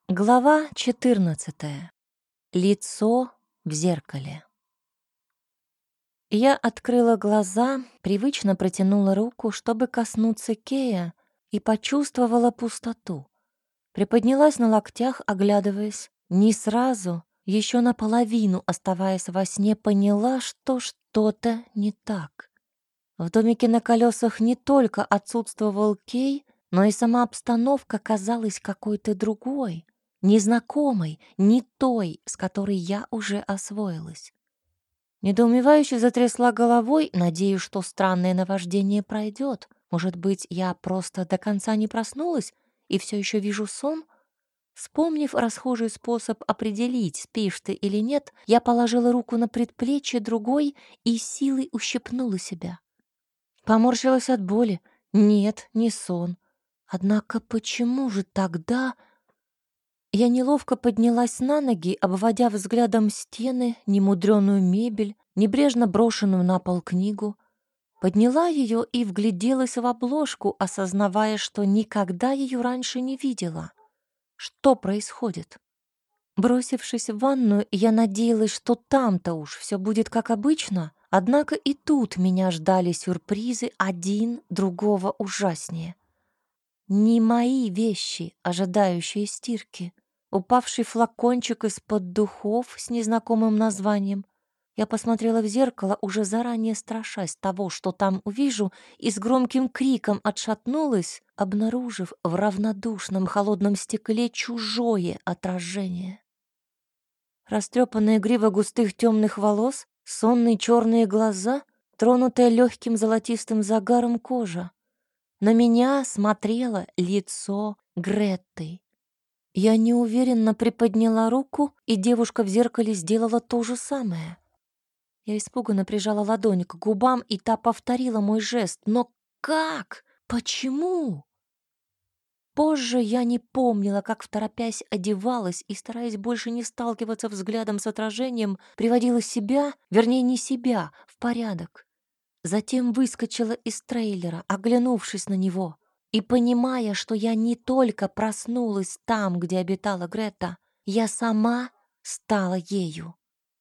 Глава 14. Лицо в зеркале. Я открыла глаза, привычно протянула руку, чтобы коснуться Кея, и почувствовала пустоту. Приподнялась на локтях, оглядываясь. Не сразу, еще наполовину, оставаясь во сне, поняла, что что-то не так. В домике на колесах не только отсутствовал Кей, но и сама обстановка казалась какой-то другой, незнакомой, не той, с которой я уже освоилась. Недоумевающе затрясла головой, надеясь, что странное наваждение пройдет. Может быть, я просто до конца не проснулась и все еще вижу сон? Вспомнив расхожий способ определить, спишь ты или нет, я положила руку на предплечье другой и силой ущипнула себя. Поморщилась от боли. Нет, не сон. Однако почему же тогда... Я неловко поднялась на ноги, обводя взглядом стены, немудрёную мебель, небрежно брошенную на пол книгу. Подняла ее и вгляделась в обложку, осознавая, что никогда ее раньше не видела. Что происходит? Бросившись в ванную, я надеялась, что там-то уж все будет как обычно, однако и тут меня ждали сюрпризы, один другого ужаснее. Не мои вещи, ожидающие стирки. Упавший флакончик из-под духов с незнакомым названием. Я посмотрела в зеркало, уже заранее страшась того, что там увижу, и с громким криком отшатнулась, обнаружив в равнодушном холодном стекле чужое отражение. Растрепанная грива густых темных волос, сонные черные глаза, тронутая легким золотистым загаром кожа. На меня смотрело лицо Гретты. Я неуверенно приподняла руку, и девушка в зеркале сделала то же самое. Я испуганно прижала ладонь к губам, и та повторила мой жест. Но как? Почему? Позже я не помнила, как второпясь одевалась и, стараясь больше не сталкиваться взглядом с отражением, приводила себя, вернее, не себя, в порядок. Затем выскочила из трейлера, оглянувшись на него, и понимая, что я не только проснулась там, где обитала Грета, я сама стала ею.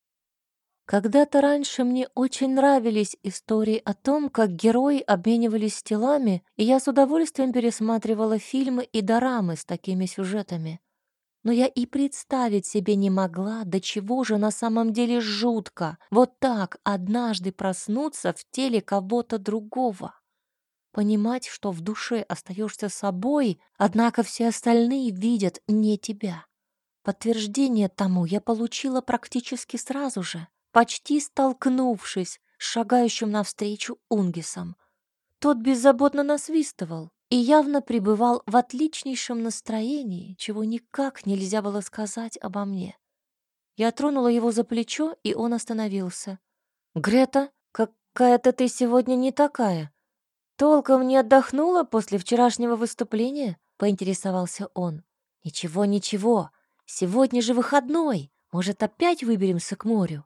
Когда-то раньше мне очень нравились истории о том, как герои обменивались телами, и я с удовольствием пересматривала фильмы и дорамы с такими сюжетами. Но я и представить себе не могла, до чего же на самом деле жутко вот так однажды проснуться в теле кого-то другого. Понимать, что в душе остаешься собой, однако все остальные видят не тебя. Подтверждение тому я получила практически сразу же, почти столкнувшись с шагающим навстречу Унгисом. Тот беззаботно насвистывал и явно пребывал в отличнейшем настроении, чего никак нельзя было сказать обо мне. Я тронула его за плечо, и он остановился. «Грета, какая-то ты сегодня не такая. Толком не отдохнула после вчерашнего выступления?» — поинтересовался он. «Ничего, ничего. Сегодня же выходной. Может, опять выберемся к морю?»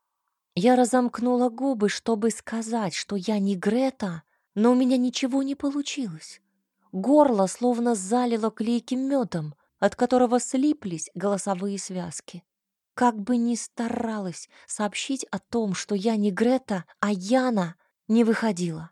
Я разомкнула губы, чтобы сказать, что я не Грета, но у меня ничего не получилось. Горло словно залило клейким медом, от которого слиплись голосовые связки. Как бы ни старалась сообщить о том, что я не Грета, а Яна, не выходила.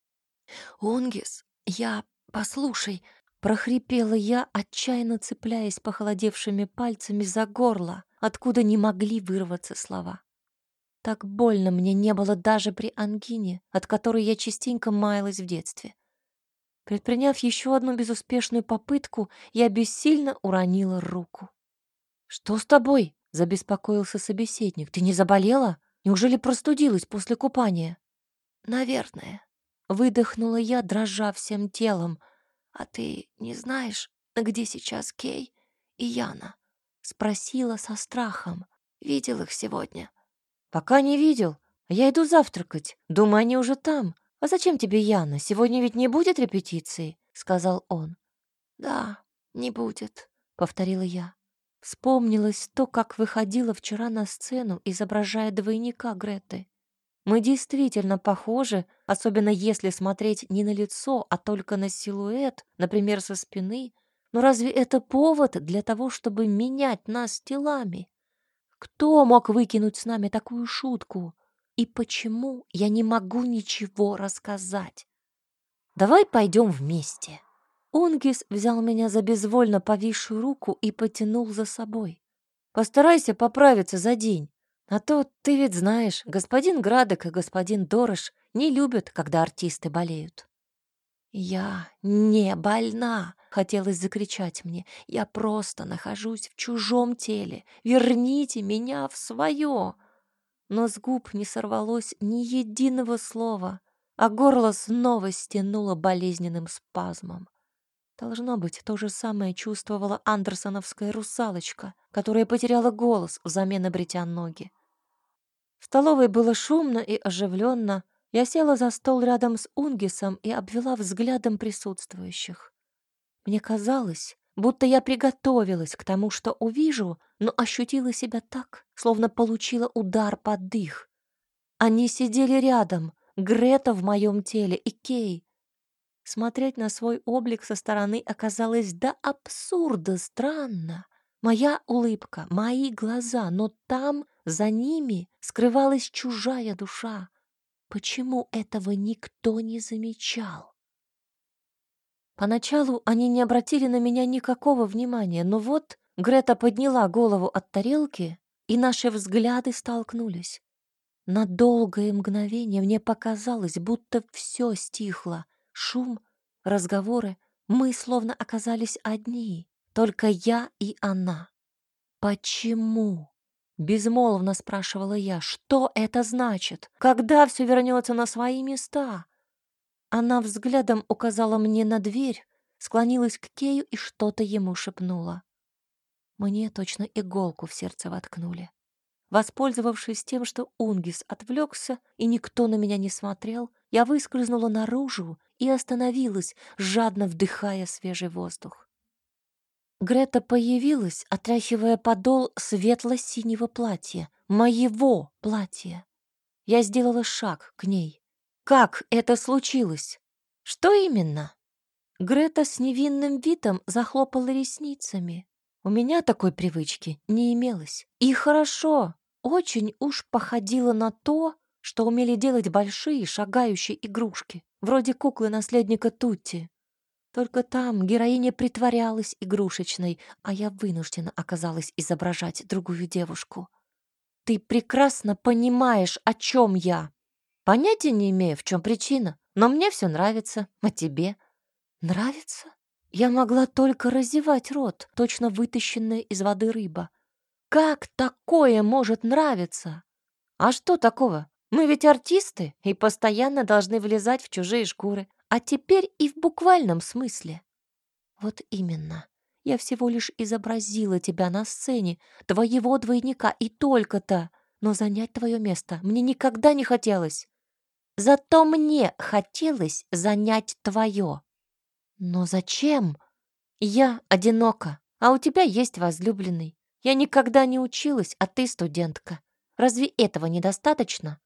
«Унгис, послушай», — прохрипела я, отчаянно цепляясь похолодевшими пальцами за горло, откуда не могли вырваться слова. Так больно мне не было даже при ангине, от которой я частенько маялась в детстве. Предприняв еще одну безуспешную попытку, я бессильно уронила руку. «Что с тобой?» — забеспокоился собеседник. «Ты не заболела? Неужели простудилась после купания?» «Наверное», — выдохнула я, дрожа всем телом. «А ты не знаешь, где сейчас Кей и Яна?» — спросила со страхом. «Видел их сегодня?» «Пока не видел. Я иду завтракать. Думаю, они уже там. А зачем тебе Яна? Сегодня ведь не будет репетиции?» — сказал он. «Да, не будет», — повторила я. Вспомнилось то, как выходила вчера на сцену, изображая двойника Греты. Мы действительно похожи, особенно если смотреть не на лицо, а только на силуэт, например, со спины. Но разве это повод для того, чтобы менять нас телами? Кто мог выкинуть с нами такую шутку? И почему я не могу ничего рассказать? Давай пойдем вместе. Унгис взял меня за безвольно повисшую руку и потянул за собой. Постарайся поправиться за день. А то, ты ведь знаешь, господин Градок и господин Дорош не любят, когда артисты болеют. «Я не больна!» — хотелось закричать мне. «Я просто нахожусь в чужом теле. Верните меня в свое!» Но с губ не сорвалось ни единого слова, а горло снова стянуло болезненным спазмом. Должно быть, то же самое чувствовала андерсоновская русалочка, которая потеряла голос взамен обретя ноги. В столовой было шумно и оживленно. Я села за стол рядом с Унгисом и обвела взглядом присутствующих. Мне казалось, будто я приготовилась к тому, что увижу, но ощутила себя так, словно получила удар под дых. Они сидели рядом, Грета в моем теле и Кей. Смотреть на свой облик со стороны оказалось до абсурда странно. Моя улыбка, мои глаза, но там, за ними, скрывалась чужая душа. Почему этого никто не замечал? Поначалу они не обратили на меня никакого внимания, но вот Грета подняла голову от тарелки, и наши взгляды столкнулись. На долгое мгновение мне показалось, будто все стихло. Шум, разговоры, мы словно оказались одни, только я и она. «Почему?» — безмолвно спрашивала я. «Что это значит? Когда все вернется на свои места?» Она взглядом указала мне на дверь, склонилась к Кею и что-то ему шепнула. Мне точно иголку в сердце воткнули. Воспользовавшись тем, что Унгис отвлекся и никто на меня не смотрел, я выскользнула наружу и остановилась, жадно вдыхая свежий воздух. Грета появилась, отряхивая подол светло-синего платья, моего платья. Я сделала шаг к ней. Как это случилось? Что именно? Грета с невинным видом захлопала ресницами. У меня такой привычки не имелось. И хорошо, очень уж походило на то, что умели делать большие шагающие игрушки, вроде куклы наследника Тутти. Только там героиня притворялась игрушечной, а я вынуждена оказалась изображать другую девушку. Ты прекрасно понимаешь, о чем я. Понятия не имею, в чем причина, но мне все нравится, а тебе? Нравится? Я могла только разевать рот, точно вытащенная из воды рыба. Как такое может нравиться? А что такого? Мы ведь артисты и постоянно должны влезать в чужие шкуры, а теперь и в буквальном смысле. Вот именно. Я всего лишь изобразила тебя на сцене, твоего двойника и только-то, но занять твое место мне никогда не хотелось. Зато мне хотелось занять твое. Но зачем? Я одинока, а у тебя есть возлюбленный. Я никогда не училась, а ты студентка. Разве этого недостаточно?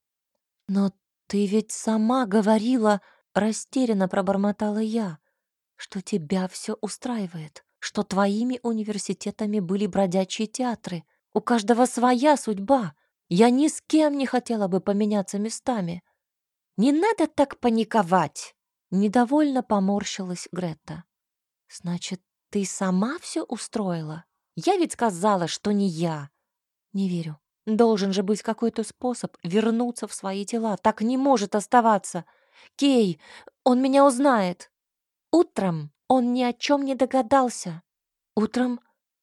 Но ты ведь сама говорила, растерянно пробормотала я, что тебя все устраивает, что твоими университетами были бродячие театры. У каждого своя судьба. Я ни с кем не хотела бы поменяться местами. Не надо так паниковать. Недовольно поморщилась Грета. Значит, ты сама все устроила? Я ведь сказала, что не я. Не верю. Должен же быть какой-то способ вернуться в свои тела. Так не может оставаться. Кей, он меня узнает. Утром он ни о чем не догадался. Утром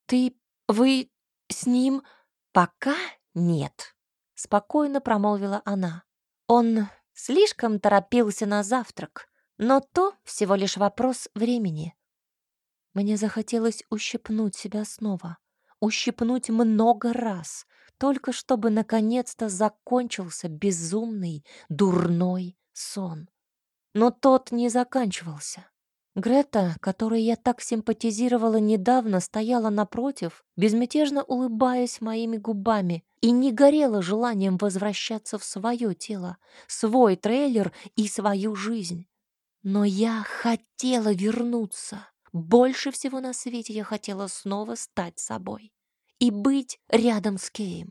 вы с ним? Пока нет, спокойно промолвила она. Он слишком торопился на завтрак, но то всего лишь вопрос времени. Мне захотелось ущипнуть себя снова, ущипнуть много раз, только чтобы наконец-то закончился безумный, дурной сон. Но тот не заканчивался. Грета, которой я так симпатизировала недавно, стояла напротив, безмятежно улыбаясь моими губами, и не горела желанием возвращаться в свое тело, свой трейлер и свою жизнь. Но я хотела вернуться, Больше всего на свете я хотела снова стать собой и быть рядом с Кеем.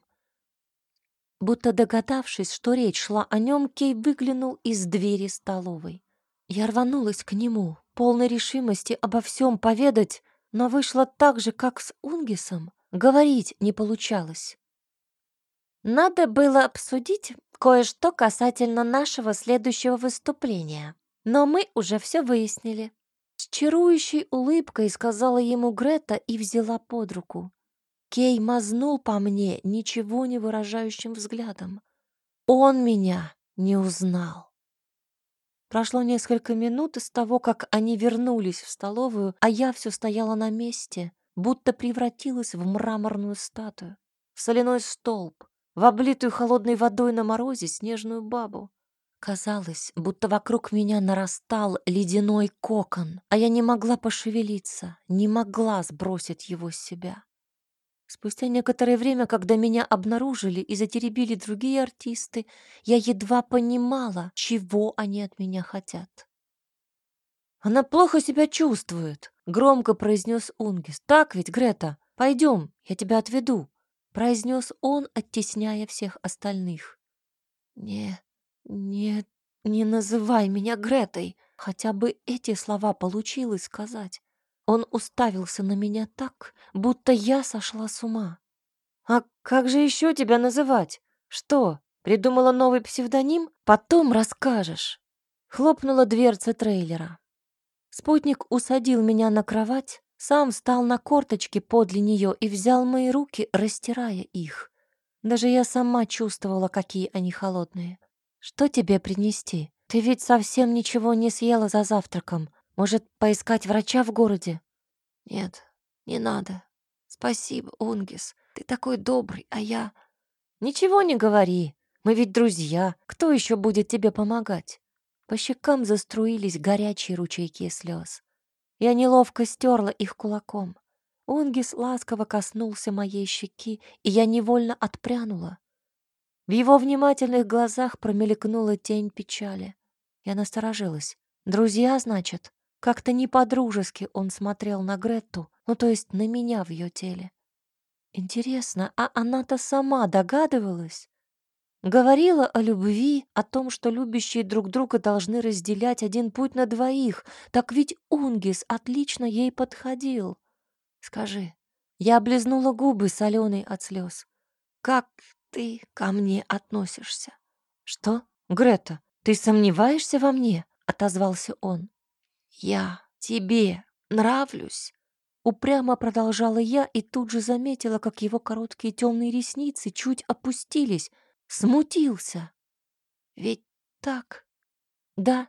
Будто догадавшись, что речь шла о нем, Кей выглянул из двери столовой. Я рванулась к нему, полной решимости обо всем поведать, но вышло так же, как с Унгисом. Говорить не получалось. Надо было обсудить кое-что касательно нашего следующего выступления, но мы уже все выяснили. С чарующей улыбкой сказала ему Грета и взяла под руку. Кей мазнул по мне ничего не выражающим взглядом. Он меня не узнал. Прошло несколько минут с того, как они вернулись в столовую, а я все стояла на месте, будто превратилась в мраморную статую, в соляной столб, в облитую холодной водой на морозе снежную бабу. Казалось, будто вокруг меня нарастал ледяной кокон, а я не могла пошевелиться, не могла сбросить его с себя. Спустя некоторое время, когда меня обнаружили и затеребили другие артисты, я едва понимала, чего они от меня хотят. «Она плохо себя чувствует», — громко произнес Унгис. «Так ведь, Грета? Пойдем, я тебя отведу», — произнес он, оттесняя всех остальных. «Не, не, не называй меня Гретой», хотя бы эти слова получилось сказать. Он уставился на меня так, будто я сошла с ума. «А как же еще тебя называть? Что, придумала новый псевдоним? Потом расскажешь». Хлопнула дверца трейлера. Спутник усадил меня на кровать, сам встал на корточки подле нее и взял мои руки, растирая их. Даже я сама чувствовала, какие они холодные. «Что тебе принести? Ты ведь совсем ничего не съела за завтраком. Может, поискать врача в городе?» «Нет, не надо. Спасибо, Унгис. Ты такой добрый, а я...» «Ничего не говори. Мы ведь друзья. Кто еще будет тебе помогать?» По щекам заструились горячие ручейки слез. Я неловко стерла их кулаком. Унгис ласково коснулся моей щеки, и я невольно отпрянула. В его внимательных глазах промелькнула тень печали. Я насторожилась. «Друзья, значит?» Как-то не по-дружески он смотрел на Гретту, ну то есть на меня в ее теле. Интересно, а она-то сама догадывалась? Говорила о любви, о том, что любящие друг друга должны разделять один путь на двоих. Так ведь Унгис отлично ей подходил. Скажи, я облизнула губы, соленые от слез. Как ты ко мне относишься? Что? Грета, ты сомневаешься во мне? Отозвался он. Я тебе нравлюсь? Упрямо продолжала я и тут же заметила, как его короткие темные ресницы чуть опустились. Смутился. Ведь так? Да,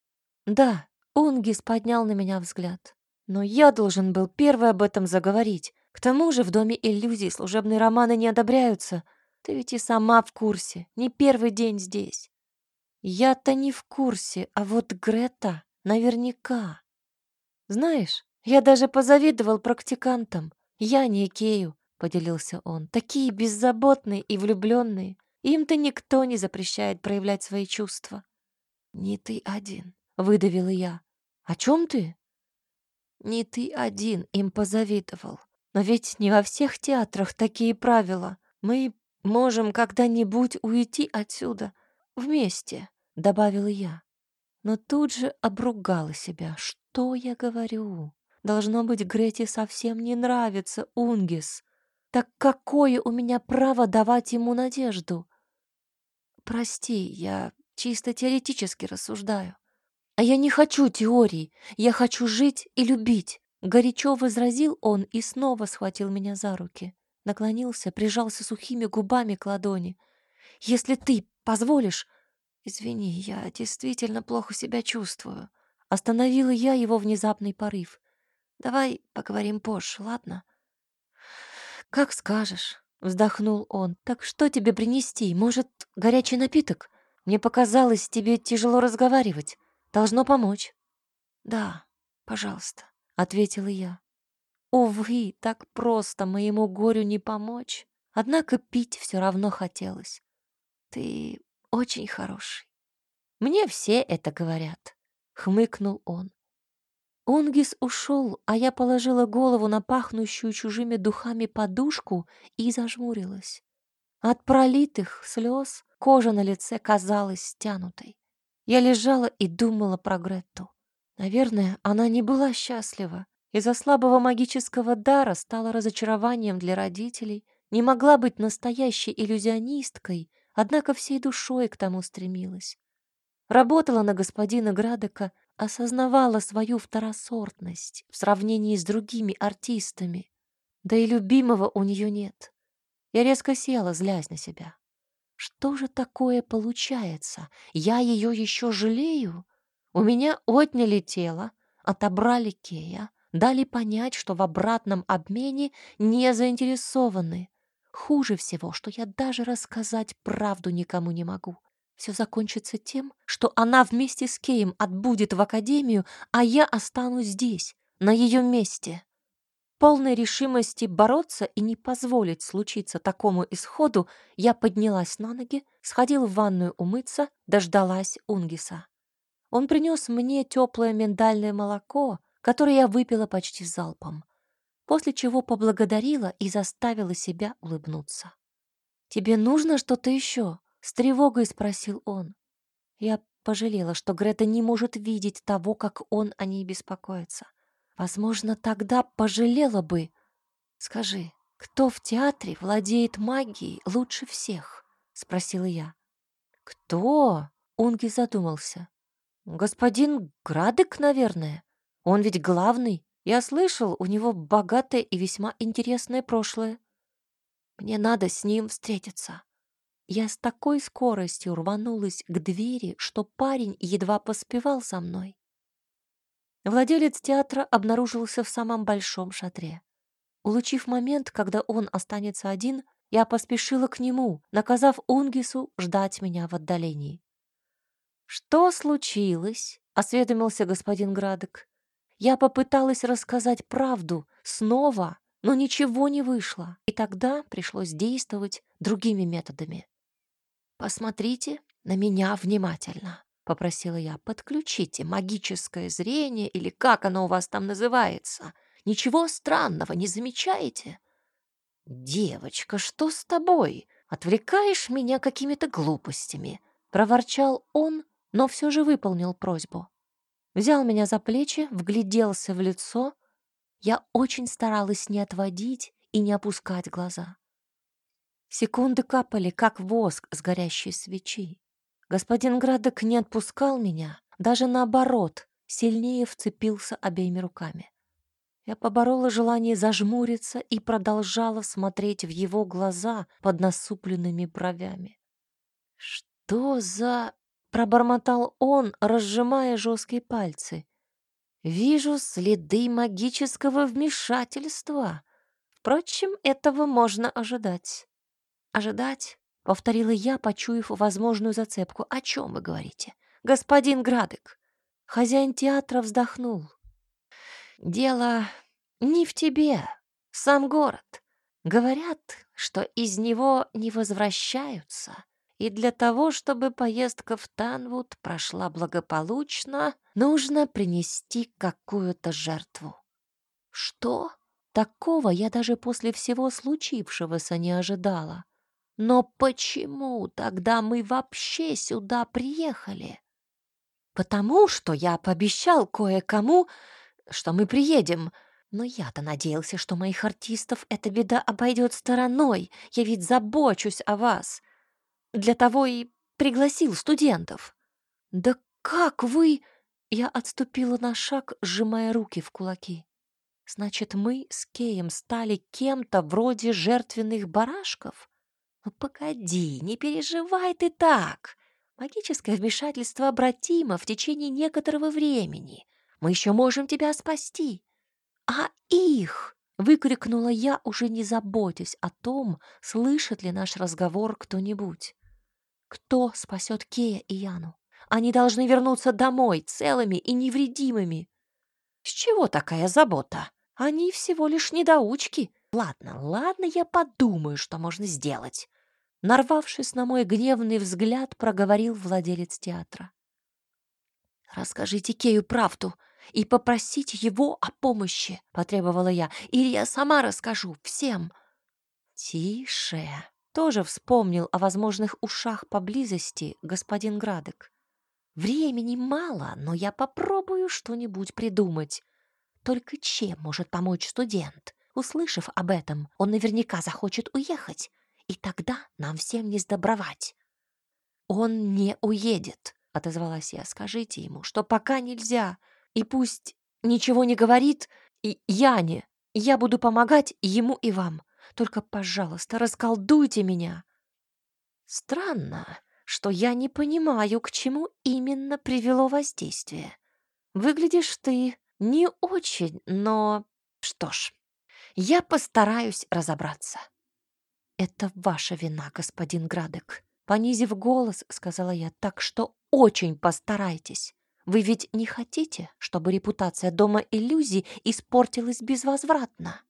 да. Унгис поднял на меня взгляд. Но я должен был первый об этом заговорить. К тому же в доме иллюзий служебные романы не одобряются. Ты ведь и сама в курсе. Не первый день здесь. Я-то не в курсе, а вот Грета наверняка. Знаешь, я даже позавидовал практикантам. Я не Кею, поделился он. Такие беззаботные и влюбленные. Им-то никто не запрещает проявлять свои чувства. Не ты один, выдавила я. О чем ты? Не ты один им позавидовал. Но ведь не во всех театрах такие правила. Мы можем когда-нибудь уйти отсюда вместе, добавила я. Но тут же обругала себя. Что я говорю? Должно быть, Грете совсем не нравится Унгис. Так какое у меня право давать ему надежду? Прости, я чисто теоретически рассуждаю. А я не хочу теорий, я хочу жить и любить. Горячо возразил он и снова схватил меня за руки. Наклонился, прижался сухими губами к ладони. Если ты позволишь... Извини, я действительно плохо себя чувствую. Остановила я его внезапный порыв. Давай поговорим позже, ладно? Как скажешь, вздохнул он. Так что тебе принести? Может, горячий напиток? Мне показалось, тебе тяжело разговаривать. Должно помочь. Да, пожалуйста, ответила я. Увы, так просто моему горю не помочь. Однако пить все равно хотелось. Ты очень хороший. Мне все это говорят, хмыкнул он. Унгис ушел, а я положила голову на пахнущую чужими духами подушку и зажмурилась. От пролитых слез кожа на лице казалась стянутой. Я лежала и думала про Гретту. Наверное, она не была счастлива. Из-за слабого магического дара стала разочарованием для родителей, не могла быть настоящей иллюзионисткой, однако всей душой к тому стремилась. Работала на господина Градека, осознавала свою второсортность в сравнении с другими артистами. Да и любимого у нее нет. Я резко села, злясь на себя. Что же такое получается? Я ее еще жалею? У меня отняли тело, отобрали Кея, дали понять, что в обратном обмене не заинтересованы. Хуже всего, что я даже рассказать правду никому не могу. Все закончится тем, что она вместе с Кеем отбудет в академию, а я останусь здесь, на ее месте. Полной решимости бороться и не позволить случиться такому исходу, я поднялась на ноги, сходила в ванную умыться, дождалась Унгиса. Он принес мне теплое миндальное молоко, которое я выпила почти залпом, после чего поблагодарила и заставила себя улыбнуться. «Тебе нужно что-то еще?» — с тревогой спросил он. Я пожалела, что Грета не может видеть того, как он о ней беспокоится. Возможно, тогда пожалела бы. «Скажи, кто в театре владеет магией лучше всех?» — спросила я. «Кто?» — Унги задумался. «Господин Градек, наверное. Он ведь главный. Я слышал, у него богатое и весьма интересное прошлое. Мне надо с ним встретиться». Я с такой скоростью рванулась к двери, что парень едва поспевал за мной. Владелец театра обнаружился в самом большом шатре. Улучив момент, когда он останется один, я поспешила к нему, наказав Унгису ждать меня в отдалении. «Что случилось?» — осведомился господин Градек. Я попыталась рассказать правду снова, но ничего не вышло, и тогда пришлось действовать другими методами. «Посмотрите на меня внимательно», — попросила я. «Подключите магическое зрение или как оно у вас там называется. Ничего странного не замечаете?» «Девочка, что с тобой? Отвлекаешь меня какими-то глупостями», — проворчал он, но все же выполнил просьбу. Взял меня за плечи, вгляделся в лицо. Я очень старалась не отводить и не опускать глаза. Секунды капали, как воск с горящей свечи. Господин Градек не отпускал меня, даже наоборот, сильнее вцепился обеими руками. Я поборола желание зажмуриться и продолжала смотреть в его глаза под насупленными бровями. «Что за...» — пробормотал он, разжимая жесткие пальцы. «Вижу следы магического вмешательства. Впрочем, этого можно ожидать». «Ожидать?» — повторила я, почуяв возможную зацепку. «О чем вы говорите, господин Градек?» Хозяин театра вздохнул. «Дело не в тебе, сам город. Говорят, что из него не возвращаются, и для того, чтобы поездка в Танвуд прошла благополучно, нужно принести какую-то жертву». «Что?» Такого я даже после всего случившегося не ожидала. Но почему тогда мы вообще сюда приехали? Потому что я пообещал кое-кому, что мы приедем. Но я-то надеялся, что моих артистов эта беда обойдет стороной. Я ведь забочусь о вас. Для того и пригласил студентов. Да как вы... Я отступила на шаг, сжимая руки в кулаки. Значит, мы с Кеем стали кем-то вроде жертвенных барашков? Ну, погоди, не переживай ты так. Магическое вмешательство обратимо в течение некоторого времени. Мы еще можем тебя спасти. А их? Выкрикнула я, уже не заботясь о том, слышит ли наш разговор кто-нибудь. Кто спасет Кея и Яну? Они должны вернуться домой целыми и невредимыми. С чего такая забота? Они всего лишь недоучки. Ладно, ладно, я подумаю, что можно сделать. Нарвавшись на мой гневный взгляд, проговорил владелец театра. «Расскажите Кею правду и попросить его о помощи», — потребовала я. «Или я сама расскажу всем». «Тише», — тоже вспомнил о возможных ушах поблизости господин Градек. «Времени мало, но я попробую что-нибудь придумать. Только чем может помочь студент? Услышав об этом, он наверняка захочет уехать, и тогда нам всем не сдобровать». «Он не уедет», — отозвалась я. «Скажите ему, что пока нельзя, и пусть ничего не говорит и Яне. Я буду помогать ему и вам. Только, пожалуйста, расколдуйте меня». Странно, что я не понимаю, к чему именно привело воздействие. Выглядишь ты не очень, но... Что ж, я постараюсь разобраться. «Это ваша вина, господин Градек», — понизив голос, сказала я, «так что очень постарайтесь. Вы ведь не хотите, чтобы репутация Дома иллюзий испортилась безвозвратно?»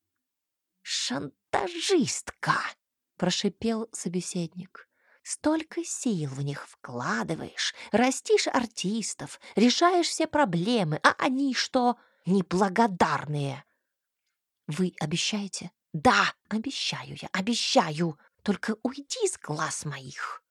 «Шантажистка!» — прошипел собеседник. «Столько сил в них вкладываешь, растишь артистов, решаешь все проблемы, а они что? Неблагодарные!» «Вы обещаете?» «Да, обещаю я, обещаю. Только уйди с глаз моих».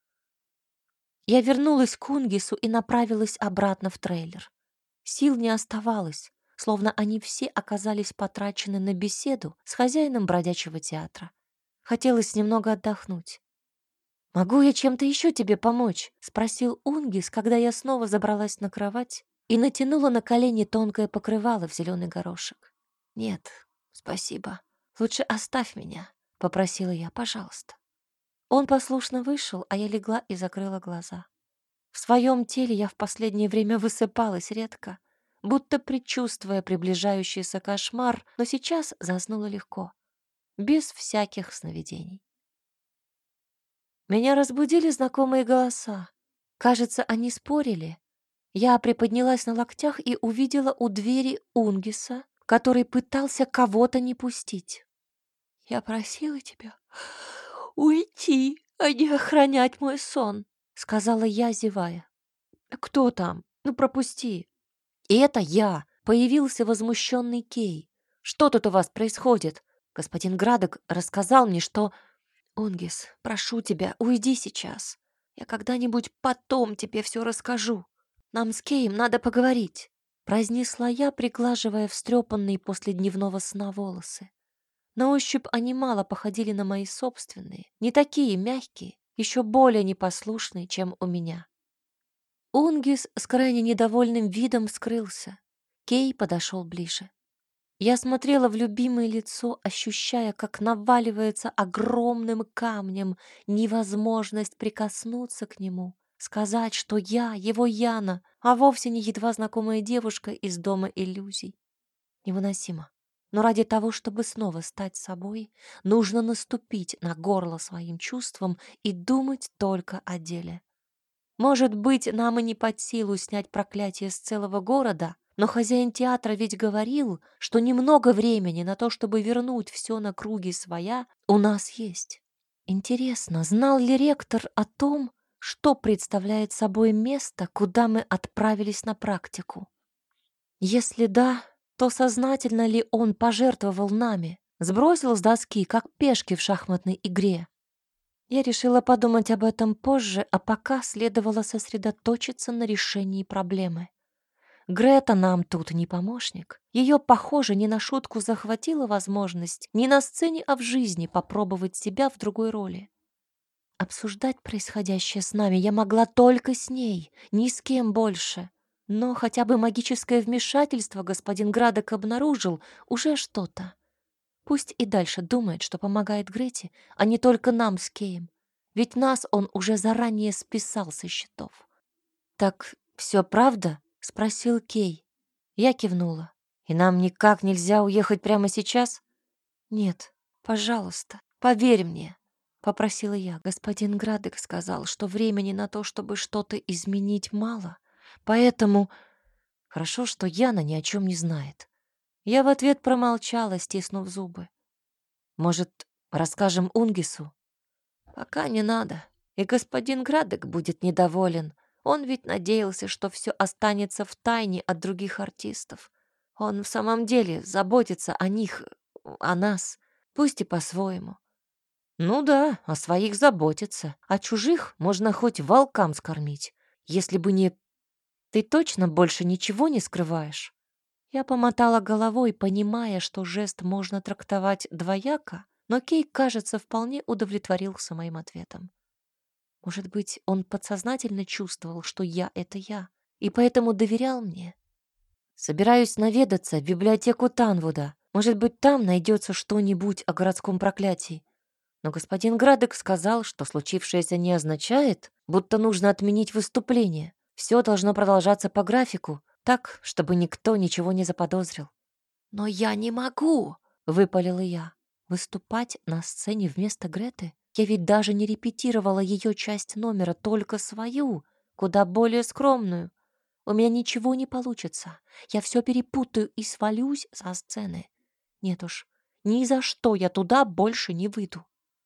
Я вернулась к Унгису и направилась обратно в трейлер. Сил не оставалось, словно они все оказались потрачены на беседу с хозяином бродячего театра. Хотелось немного отдохнуть. «Могу я чем-то еще тебе помочь?» — спросил Унгис, когда я снова забралась на кровать и натянула на колени тонкое покрывало в зеленый горошек. «Нет, спасибо. Лучше оставь меня», — попросила я, — «пожалуйста». Он послушно вышел, а я легла и закрыла глаза. В своем теле я в последнее время высыпалась редко, будто предчувствуя приближающийся кошмар, но сейчас заснула легко, без всяких сновидений. Меня разбудили знакомые голоса. Кажется, они спорили. Я приподнялась на локтях и увидела у двери Унгиса, который пытался кого-то не пустить. «Я просила тебя уйти, а не охранять мой сон», — сказала я, зевая. «Кто там? Ну, пропусти». «И это я!» — появился возмущенный Кей. «Что тут у вас происходит? Господин Градек рассказал мне, что...» «Унгис, прошу тебя, уйди сейчас. Я когда-нибудь потом тебе все расскажу. Нам с Кеем надо поговорить», — произнесла я, приглаживая встрепанные после дневного сна волосы. На ощупь они мало походили на мои собственные, не такие мягкие, еще более непослушные, чем у меня. Унгис с крайне недовольным видом скрылся. Кей подошел ближе. Я смотрела в любимое лицо, ощущая, как наваливается огромным камнем невозможность прикоснуться к нему, сказать, что я его Яна, а вовсе не едва знакомая девушка из Дома иллюзий. Невыносимо. Но ради того, чтобы снова стать собой, нужно наступить на горло своим чувствам и думать только о деле. Может быть, нам и не под силу снять проклятие с целого города, но хозяин театра ведь говорил, что немного времени на то, чтобы вернуть все на круги своя, у нас есть. Интересно, знал ли ректор о том, что представляет собой место, куда мы отправились на практику? Если да, то сознательно ли он пожертвовал нами, сбросил с доски, как пешки в шахматной игре? Я решила подумать об этом позже, а пока следовало сосредоточиться на решении проблемы. Грета нам тут не помощник. Ее, похоже, не на шутку захватила возможность не на сцене, а в жизни попробовать себя в другой роли. Обсуждать происходящее с нами я могла только с ней, ни с кем больше. Но хотя бы магическое вмешательство господин Градек обнаружил уже что-то. Пусть и дальше думает, что помогает Грете, а не только нам с Кеем. Ведь нас он уже заранее списал со счетов. «Так все правда?» — спросил Кей. Я кивнула. «И нам никак нельзя уехать прямо сейчас?» «Нет, пожалуйста, поверь мне», — попросила я. Господин Градек сказал, что времени на то, чтобы что-то изменить, мало. Поэтому хорошо, что Яна ни о чем не знает. Я в ответ промолчала, стиснув зубы. «Может, расскажем Унгису?» «Пока не надо. И господин Градек будет недоволен. Он ведь надеялся, что все останется в тайне от других артистов. Он в самом деле заботится о них, о нас, пусть и по-своему. Ну да, о своих заботится, а чужих можно хоть волкам скормить. Если бы не... Ты точно больше ничего не скрываешь? Я помотала головой, понимая, что жест можно трактовать двояко, но Кей, кажется, вполне удовлетворился моим ответом. Может быть, он подсознательно чувствовал, что я — это я, и поэтому доверял мне. Собираюсь наведаться в библиотеку Танвуда. Может быть, там найдется что-нибудь о городском проклятии. Но господин Градек сказал, что случившееся не означает, будто нужно отменить выступление. Все должно продолжаться по графику, так, чтобы никто ничего не заподозрил. «Но я не могу!» — выпалила я. «Выступать на сцене вместо Греты? Я ведь даже не репетировала ее часть номера, только свою, куда более скромную. У меня ничего не получится. Я все перепутаю и свалюсь со сцены. Нет уж, ни за что я туда больше не выйду».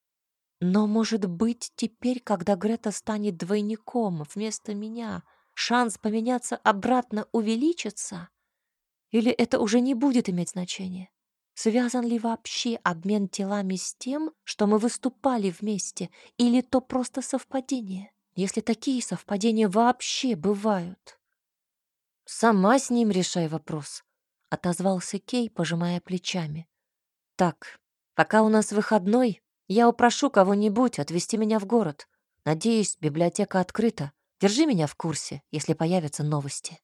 Но, может быть, теперь, когда Грета станет двойником вместо меня, шанс поменяться обратно увеличится? Или это уже не будет иметь значения? Связан ли вообще обмен телами с тем, что мы выступали вместе, или то просто совпадение? Если такие совпадения вообще бывают. «Сама с ним решай вопрос», — отозвался Кей, пожимая плечами. «Так, пока у нас выходной, я упрошу кого-нибудь отвезти меня в город. Надеюсь, библиотека открыта. Держи меня в курсе, если появятся новости».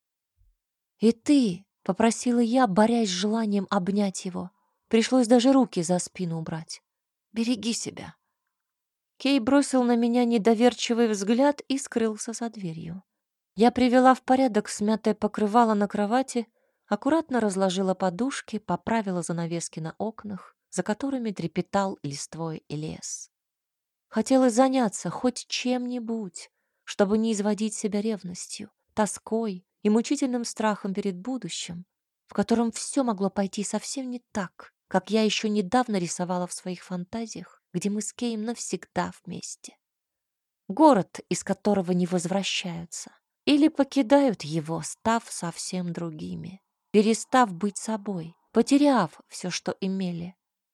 «И ты», — попросила я, борясь с желанием обнять его. Пришлось даже руки за спину убрать. «Береги себя». Кей бросил на меня недоверчивый взгляд и скрылся за дверью. Я привела в порядок смятое покрывало на кровати, аккуратно разложила подушки, поправила занавески на окнах, за которыми трепетал листвой и лес. Хотелось заняться хоть чем-нибудь, чтобы не изводить себя ревностью, тоской и мучительным страхом перед будущим, в котором все могло пойти совсем не так, как я еще недавно рисовала в своих фантазиях, где мы с Кеем навсегда вместе. Город, из которого не возвращаются, или покидают его, став совсем другими, перестав быть собой, потеряв все, что имели.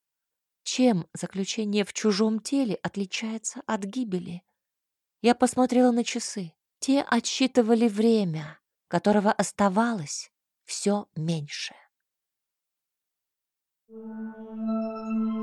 Чем заключение в чужом теле отличается от гибели? Я посмотрела на часы. Те отсчитывали время, которого оставалось все меньше.